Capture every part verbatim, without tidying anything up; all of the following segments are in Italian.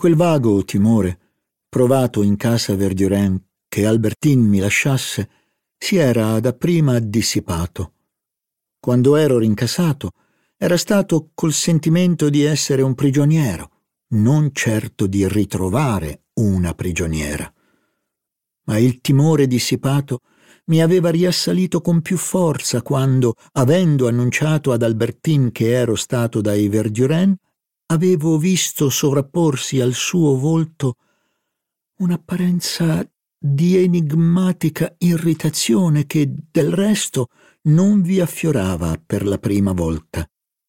Quel vago timore, provato in casa Verdurin, che Albertine mi lasciasse, si era dapprima dissipato. Quando ero rincasato, era stato col sentimento di essere un prigioniero, non certo di ritrovare una prigioniera. Ma il timore dissipato mi aveva riassalito con più forza quando, avendo annunciato ad Albertine che ero stato dai Verdurin, avevo visto sovrapporsi al suo volto un'apparenza di enigmatica irritazione che, del resto, non vi affiorava per la prima volta.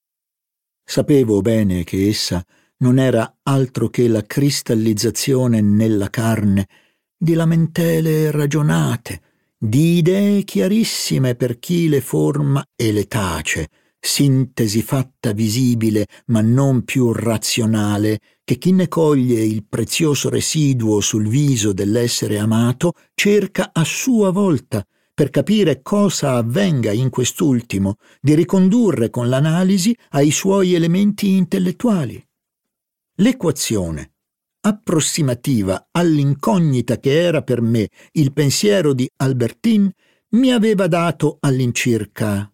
Sapevo bene che essa non era altro che la cristallizzazione nella carne di lamentele ragionate, di idee chiarissime per chi le forma e le tace, sintesi fatta visibile ma non più razionale, che chi ne coglie il prezioso residuo sul viso dell'essere amato cerca a sua volta, per capire cosa avvenga in quest'ultimo, di ricondurre con l'analisi ai suoi elementi intellettuali. L'equazione, approssimativa all'incognita che era per me il pensiero di Albertine, mi aveva dato all'incirca.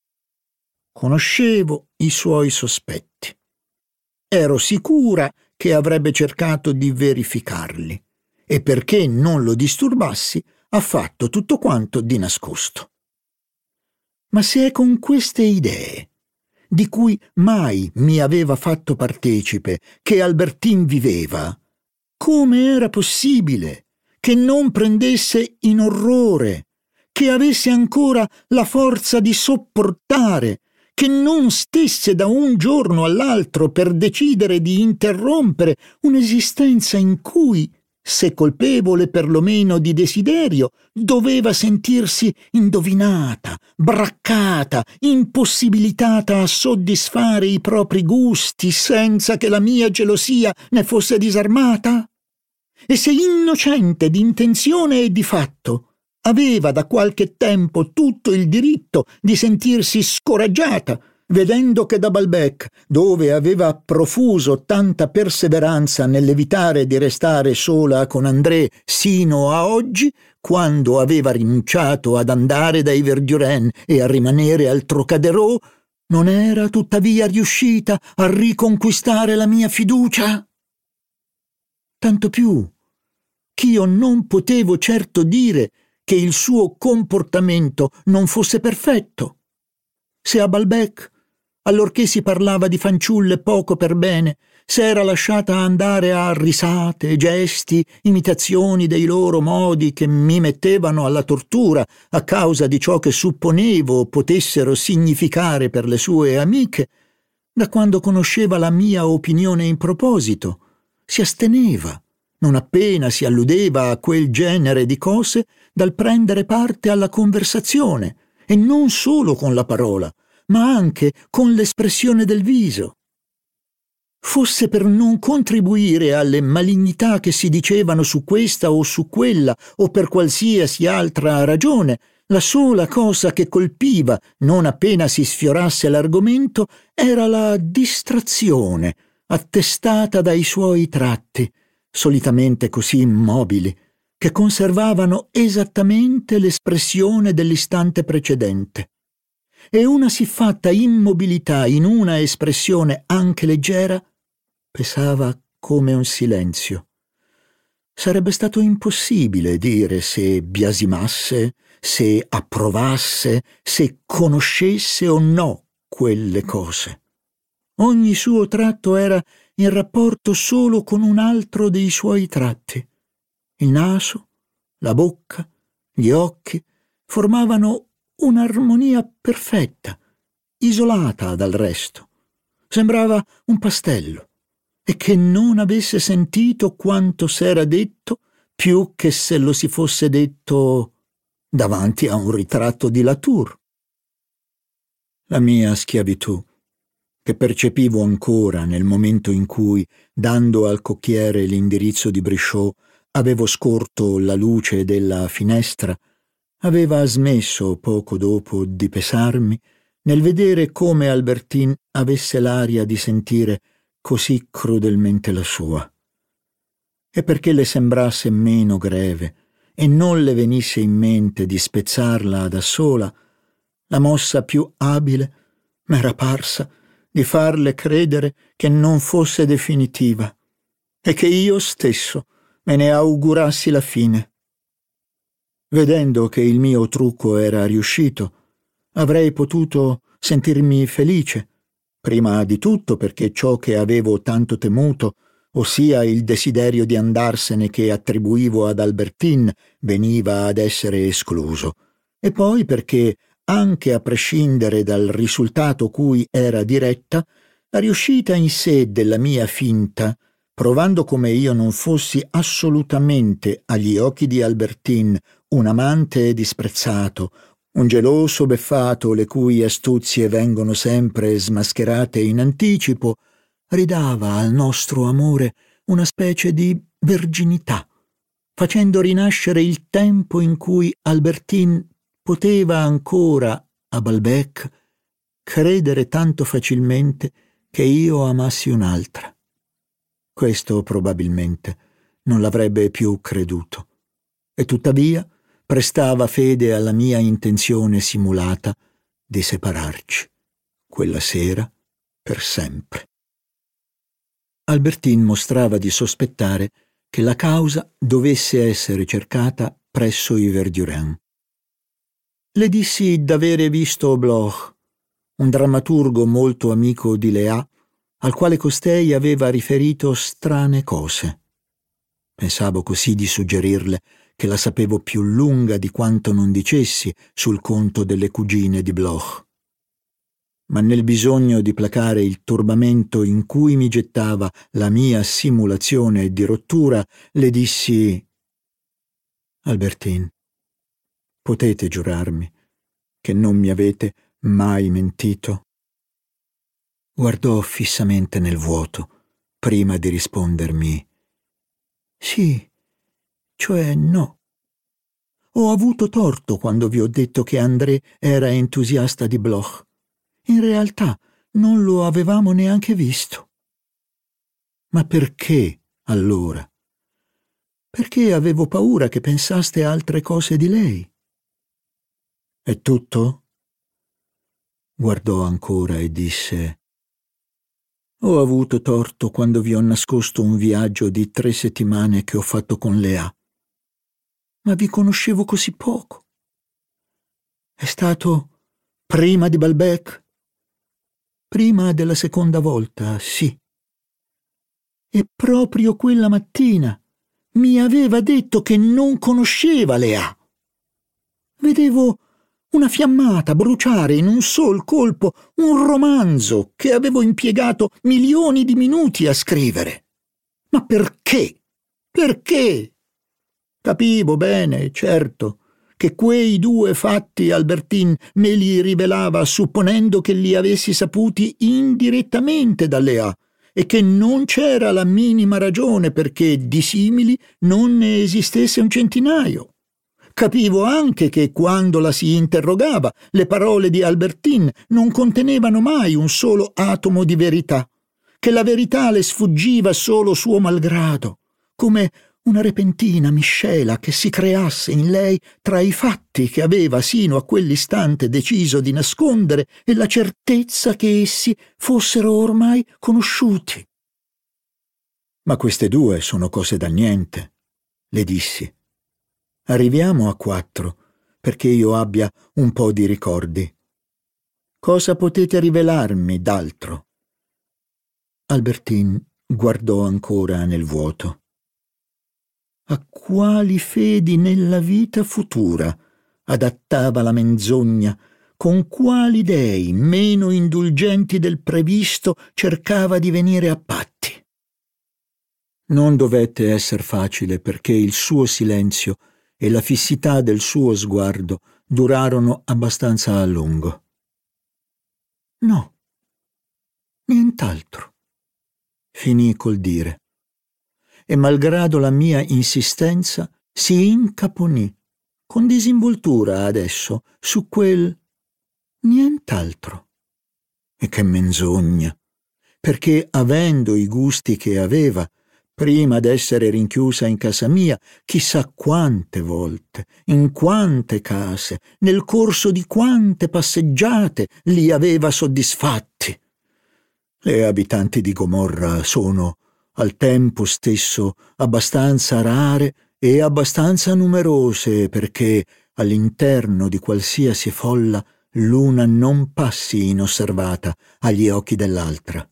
Conoscevo i suoi sospetti. Ero sicura che avrebbe cercato di verificarli e perché non lo disturbassi ha fatto tutto quanto di nascosto. Ma se è con queste idee, di cui mai mi aveva fatto partecipe, che Albertine viveva, come era possibile che non prendesse in orrore, che avesse ancora la forza di sopportare, che non stesse da un giorno all'altro per decidere di interrompere un'esistenza in cui, se colpevole perlomeno di desiderio, doveva sentirsi indovinata, braccata, impossibilitata a soddisfare i propri gusti senza che la mia gelosia ne fosse disarmata? E se innocente di intenzione e di fatto, aveva da qualche tempo tutto il diritto di sentirsi scoraggiata, vedendo che da Balbec, dove aveva profuso tanta perseveranza nell'evitare di restare sola con André sino a oggi, quando aveva rinunciato ad andare dai Verdurin e a rimanere al Trocadero, non era tuttavia riuscita a riconquistare la mia fiducia? Tanto più ch'io non potevo certo dire che il suo comportamento non fosse perfetto. Se a Balbec, allorché si parlava di fanciulle poco per bene, s'era lasciata andare a risate, gesti, imitazioni dei loro modi che mi mettevano alla tortura a causa di ciò che supponevo potessero significare per le sue amiche, da quando conosceva la mia opinione in proposito, si asteneva, non appena si alludeva a quel genere di cose, dal prendere parte alla conversazione, e non solo con la parola, ma anche con l'espressione del viso. Fosse per non contribuire alle malignità che si dicevano su questa o su quella, o per qualsiasi altra ragione, la sola cosa che colpiva, non appena si sfiorasse l'argomento, era la distrazione, attestata dai suoi tratti, solitamente così immobili, che conservavano esattamente l'espressione dell'istante precedente. E una siffatta immobilità in una espressione anche leggera pesava come un silenzio. Sarebbe stato impossibile dire se biasimasse, se approvasse, se conoscesse o no quelle cose. Ogni suo tratto era in rapporto solo con un altro dei suoi tratti. Il naso, la bocca, gli occhi formavano un'armonia perfetta, isolata dal resto. Sembrava un pastello, e che non avesse sentito quanto s'era detto più che se lo si fosse detto davanti a un ritratto di Latour. La mia schiavitù, che percepivo ancora nel momento in cui, dando al cocchiere l'indirizzo di Brichot, avevo scorto la luce della finestra, aveva smesso poco dopo di pesarmi nel vedere come Albertine avesse l'aria di sentire così crudelmente la sua. e perché le sembrasse meno greve e non le venisse in mente di spezzarla da sola, la mossa più abile m'era parsa di farle credere che non fosse definitiva e che io stesso me ne augurassi la fine. Vedendo che il mio trucco era riuscito, avrei potuto sentirmi felice, prima di tutto perché ciò che avevo tanto temuto, ossia il desiderio di andarsene che attribuivo ad Albertine, veniva ad essere escluso, e poi perché, anche a prescindere dal risultato cui era diretta, la riuscita in sé della mia finta, provando come io non fossi assolutamente agli occhi di Albertine un amante disprezzato, un geloso beffato le cui astuzie vengono sempre smascherate in anticipo, ridava al nostro amore una specie di verginità, facendo rinascere il tempo in cui Albertine poteva ancora, a Balbec, credere tanto facilmente che io amassi un'altra. Questo probabilmente non l'avrebbe più creduto, e tuttavia prestava fede alla mia intenzione simulata di separarci, quella sera, per sempre. Albertine mostrava di sospettare che la causa dovesse essere cercata presso i Verdurins. Le dissi d'avere visto Bloch, un drammaturgo molto amico di Léa, al quale costei aveva riferito strane cose. Pensavo così di suggerirle che la sapevo più lunga di quanto non dicessi sul conto delle cugine di Bloch. Ma nel bisogno di placare il turbamento in cui mi gettava la mia simulazione di rottura, le dissi: Albertine, potete giurarmi che non mi avete mai mentito? Guardò fissamente nel vuoto prima di rispondermi: sì, cioè no. Ho avuto torto quando vi ho detto che André era entusiasta di Bloch. In realtà non lo avevamo neanche visto. Ma perché, allora? Perché avevo paura che pensaste altre cose di lei. È tutto? Guardò ancora e disse: ho avuto torto quando vi ho nascosto un viaggio di tre settimane che ho fatto con Léa. Ma vi conoscevo così poco. È stato prima di Balbec? Prima della seconda volta, sì. E proprio quella mattina mi aveva detto che non conosceva Léa. Vedevo una fiammata bruciare in un sol colpo un romanzo che avevo impiegato milioni di minuti a scrivere. Ma perché? Perché? Capivo bene, certo, che quei due fatti Albertine me li rivelava supponendo che li avessi saputi indirettamente da Léa e che non c'era la minima ragione perché di simili non ne esistesse un centinaio. Capivo anche che quando la si interrogava le parole di Albertine non contenevano mai un solo atomo di verità, che la verità le sfuggiva solo suo malgrado, come una repentina miscela che si creasse in lei tra i fatti che aveva sino a quell'istante deciso di nascondere e la certezza che essi fossero ormai conosciuti. Ma queste due sono cose da niente, le dissi. Arriviamo a quattro, perché io abbia un po' di ricordi. Cosa potete rivelarmi d'altro? Albertine guardò ancora nel vuoto. A quali fedi nella vita futura adattava la menzogna, con quali dei meno indulgenti del previsto cercava di venire a patti. Non dovette esser facile perché il suo silenzio e la fissità del suo sguardo durarono abbastanza a lungo. No, nient'altro, finì col dire. E malgrado la mia insistenza si incaponì, con disinvoltura adesso, su quel nient'altro. E che menzogna, perché avendo i gusti che aveva, Prima d'essere rinchiusa in casa mia, chissà quante volte, in quante case, nel corso di quante passeggiate li aveva soddisfatti. Le abitanti di Gomorra sono, al tempo stesso, abbastanza rare e abbastanza numerose perché all'interno di qualsiasi folla l'una non passi inosservata agli occhi dell'altra.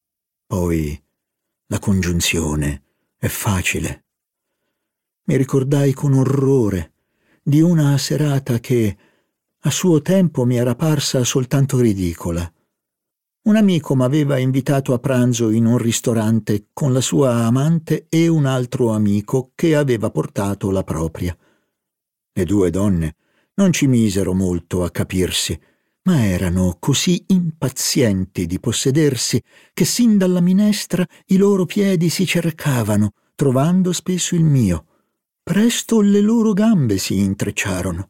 Poi la congiunzione è facile. Mi ricordai con orrore di una serata che a suo tempo mi era parsa soltanto ridicola. Un amico m'aveva invitato a pranzo in un ristorante con la sua amante e un altro amico che aveva portato la propria. Le due donne non ci misero molto a capirsi, ma erano così impazienti di possedersi che sin dalla minestra i loro piedi si cercavano, trovando spesso il mio. Presto le loro gambe si intrecciarono.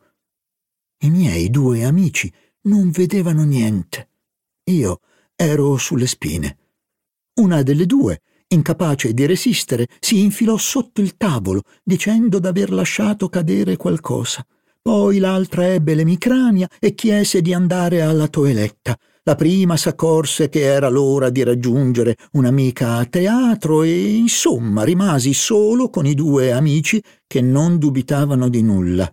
I miei due amici non vedevano niente. Io ero sulle spine. Una delle due, incapace di resistere, si infilò sotto il tavolo, dicendo d'aver lasciato cadere qualcosa. Poi l'altra ebbe l'emicrania e chiese di andare alla toeletta. La prima s'accorse che era l'ora di raggiungere un'amica a teatro e, insomma, rimasi solo con i due amici che non dubitavano di nulla.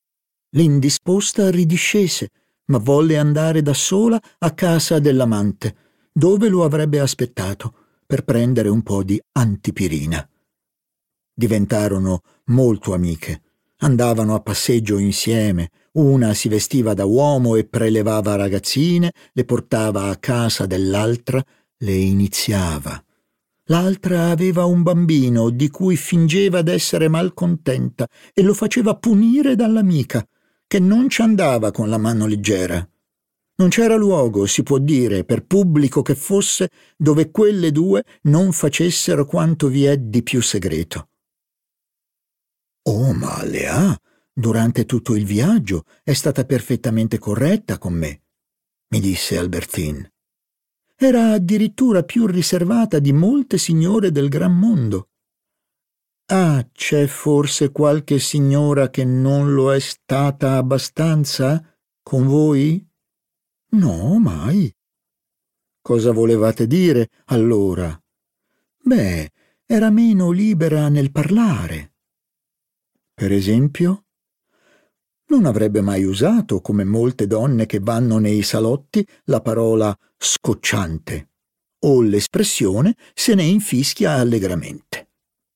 L'indisposta ridiscese, ma volle andare da sola a casa dell'amante, dove lo avrebbe aspettato per prendere un po' di antipirina. Diventarono molto amiche. Andavano a passeggio insieme, una si vestiva da uomo e prelevava ragazzine, le portava a casa dell'altra, le iniziava. L'altra aveva un bambino di cui fingeva d'essere malcontenta e lo faceva punire dall'amica, che non ci andava con la mano leggera. Non c'era luogo, si può dire, per pubblico che fosse, dove quelle due non facessero quanto vi è di più segreto. Oh, ma Lea, durante tutto il viaggio è stata perfettamente corretta con me, mi disse Albertine. Era addirittura più riservata di molte signore del gran mondo. Ah, c'è forse qualche signora che non lo è stata abbastanza con voi? No, mai. Cosa volevate dire, allora? Beh, era meno libera nel parlare. Per esempio? Non avrebbe mai usato, come molte donne che vanno nei salotti, la parola scocciante, o l'espressione se ne infischia allegramente.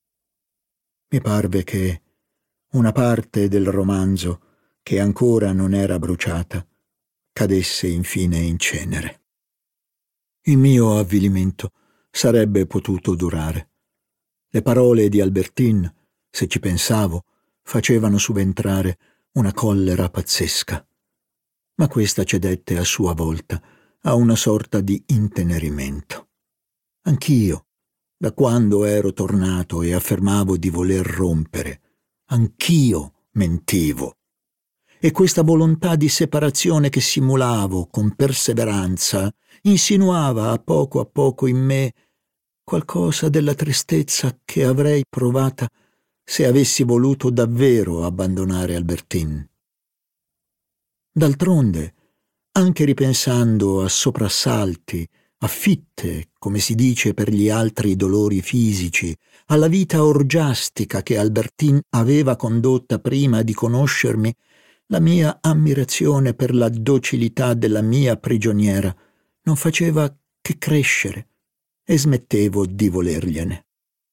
Mi parve che una parte del romanzo, che ancora non era bruciata, cadesse infine in cenere. Il mio avvilimento sarebbe potuto durare. Le parole di Albertine, se ci pensavo, facevano subentrare una collera pazzesca. Ma questa cedette a sua volta a una sorta di intenerimento. Anch'io, da quando ero tornato e affermavo di voler rompere, anch'io mentivo. E questa volontà di separazione che simulavo con perseveranza insinuava a poco a poco in me qualcosa della tristezza che avrei provata se avessi voluto davvero abbandonare Albertine. D'altronde, anche ripensando a soprassalti, a fitte, come si dice per gli altri dolori fisici, alla vita orgiastica che Albertine aveva condotta prima di conoscermi, la mia ammirazione per la docilità della mia prigioniera non faceva che crescere e smettevo di volergliene.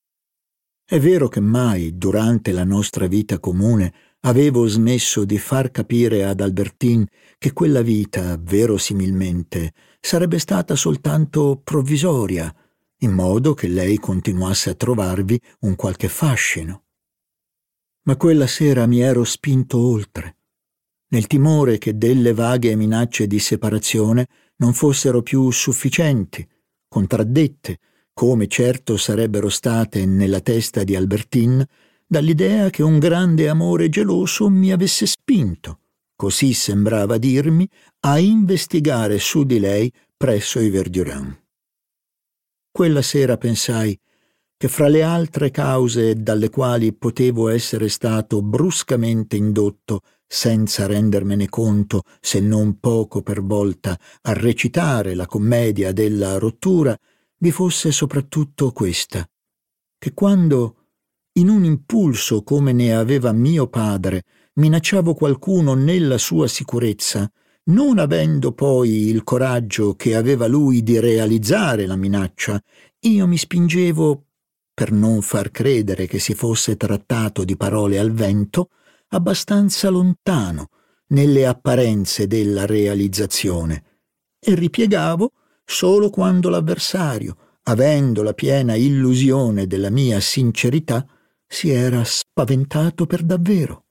È vero che mai, durante la nostra vita comune, avevo smesso di far capire ad Albertine che quella vita, verosimilmente, sarebbe stata soltanto provvisoria, in modo che lei continuasse a trovarvi un qualche fascino. Ma quella sera mi ero spinto oltre, nel timore che delle vaghe minacce di separazione non fossero più sufficienti, contraddette, come certo sarebbero state nella testa di Albertine, dall'idea che un grande amore geloso mi avesse spinto, così sembrava dirmi, a investigare su di lei presso i Verdurins. Quella sera pensai che fra le altre cause dalle quali potevo essere stato bruscamente indotto, senza rendermene conto, se non poco per volta, a recitare la commedia della rottura, vi fosse soprattutto questa, che quando, in un impulso come ne aveva mio padre, minacciavo qualcuno nella sua sicurezza, non avendo poi il coraggio che aveva lui di realizzare la minaccia, io mi spingevo, per non far credere che si fosse trattato di parole al vento, abbastanza lontano nelle apparenze della realizzazione, e ripiegavo solo quando l'avversario, avendo la piena illusione della mia sincerità, si era spaventato per davvero.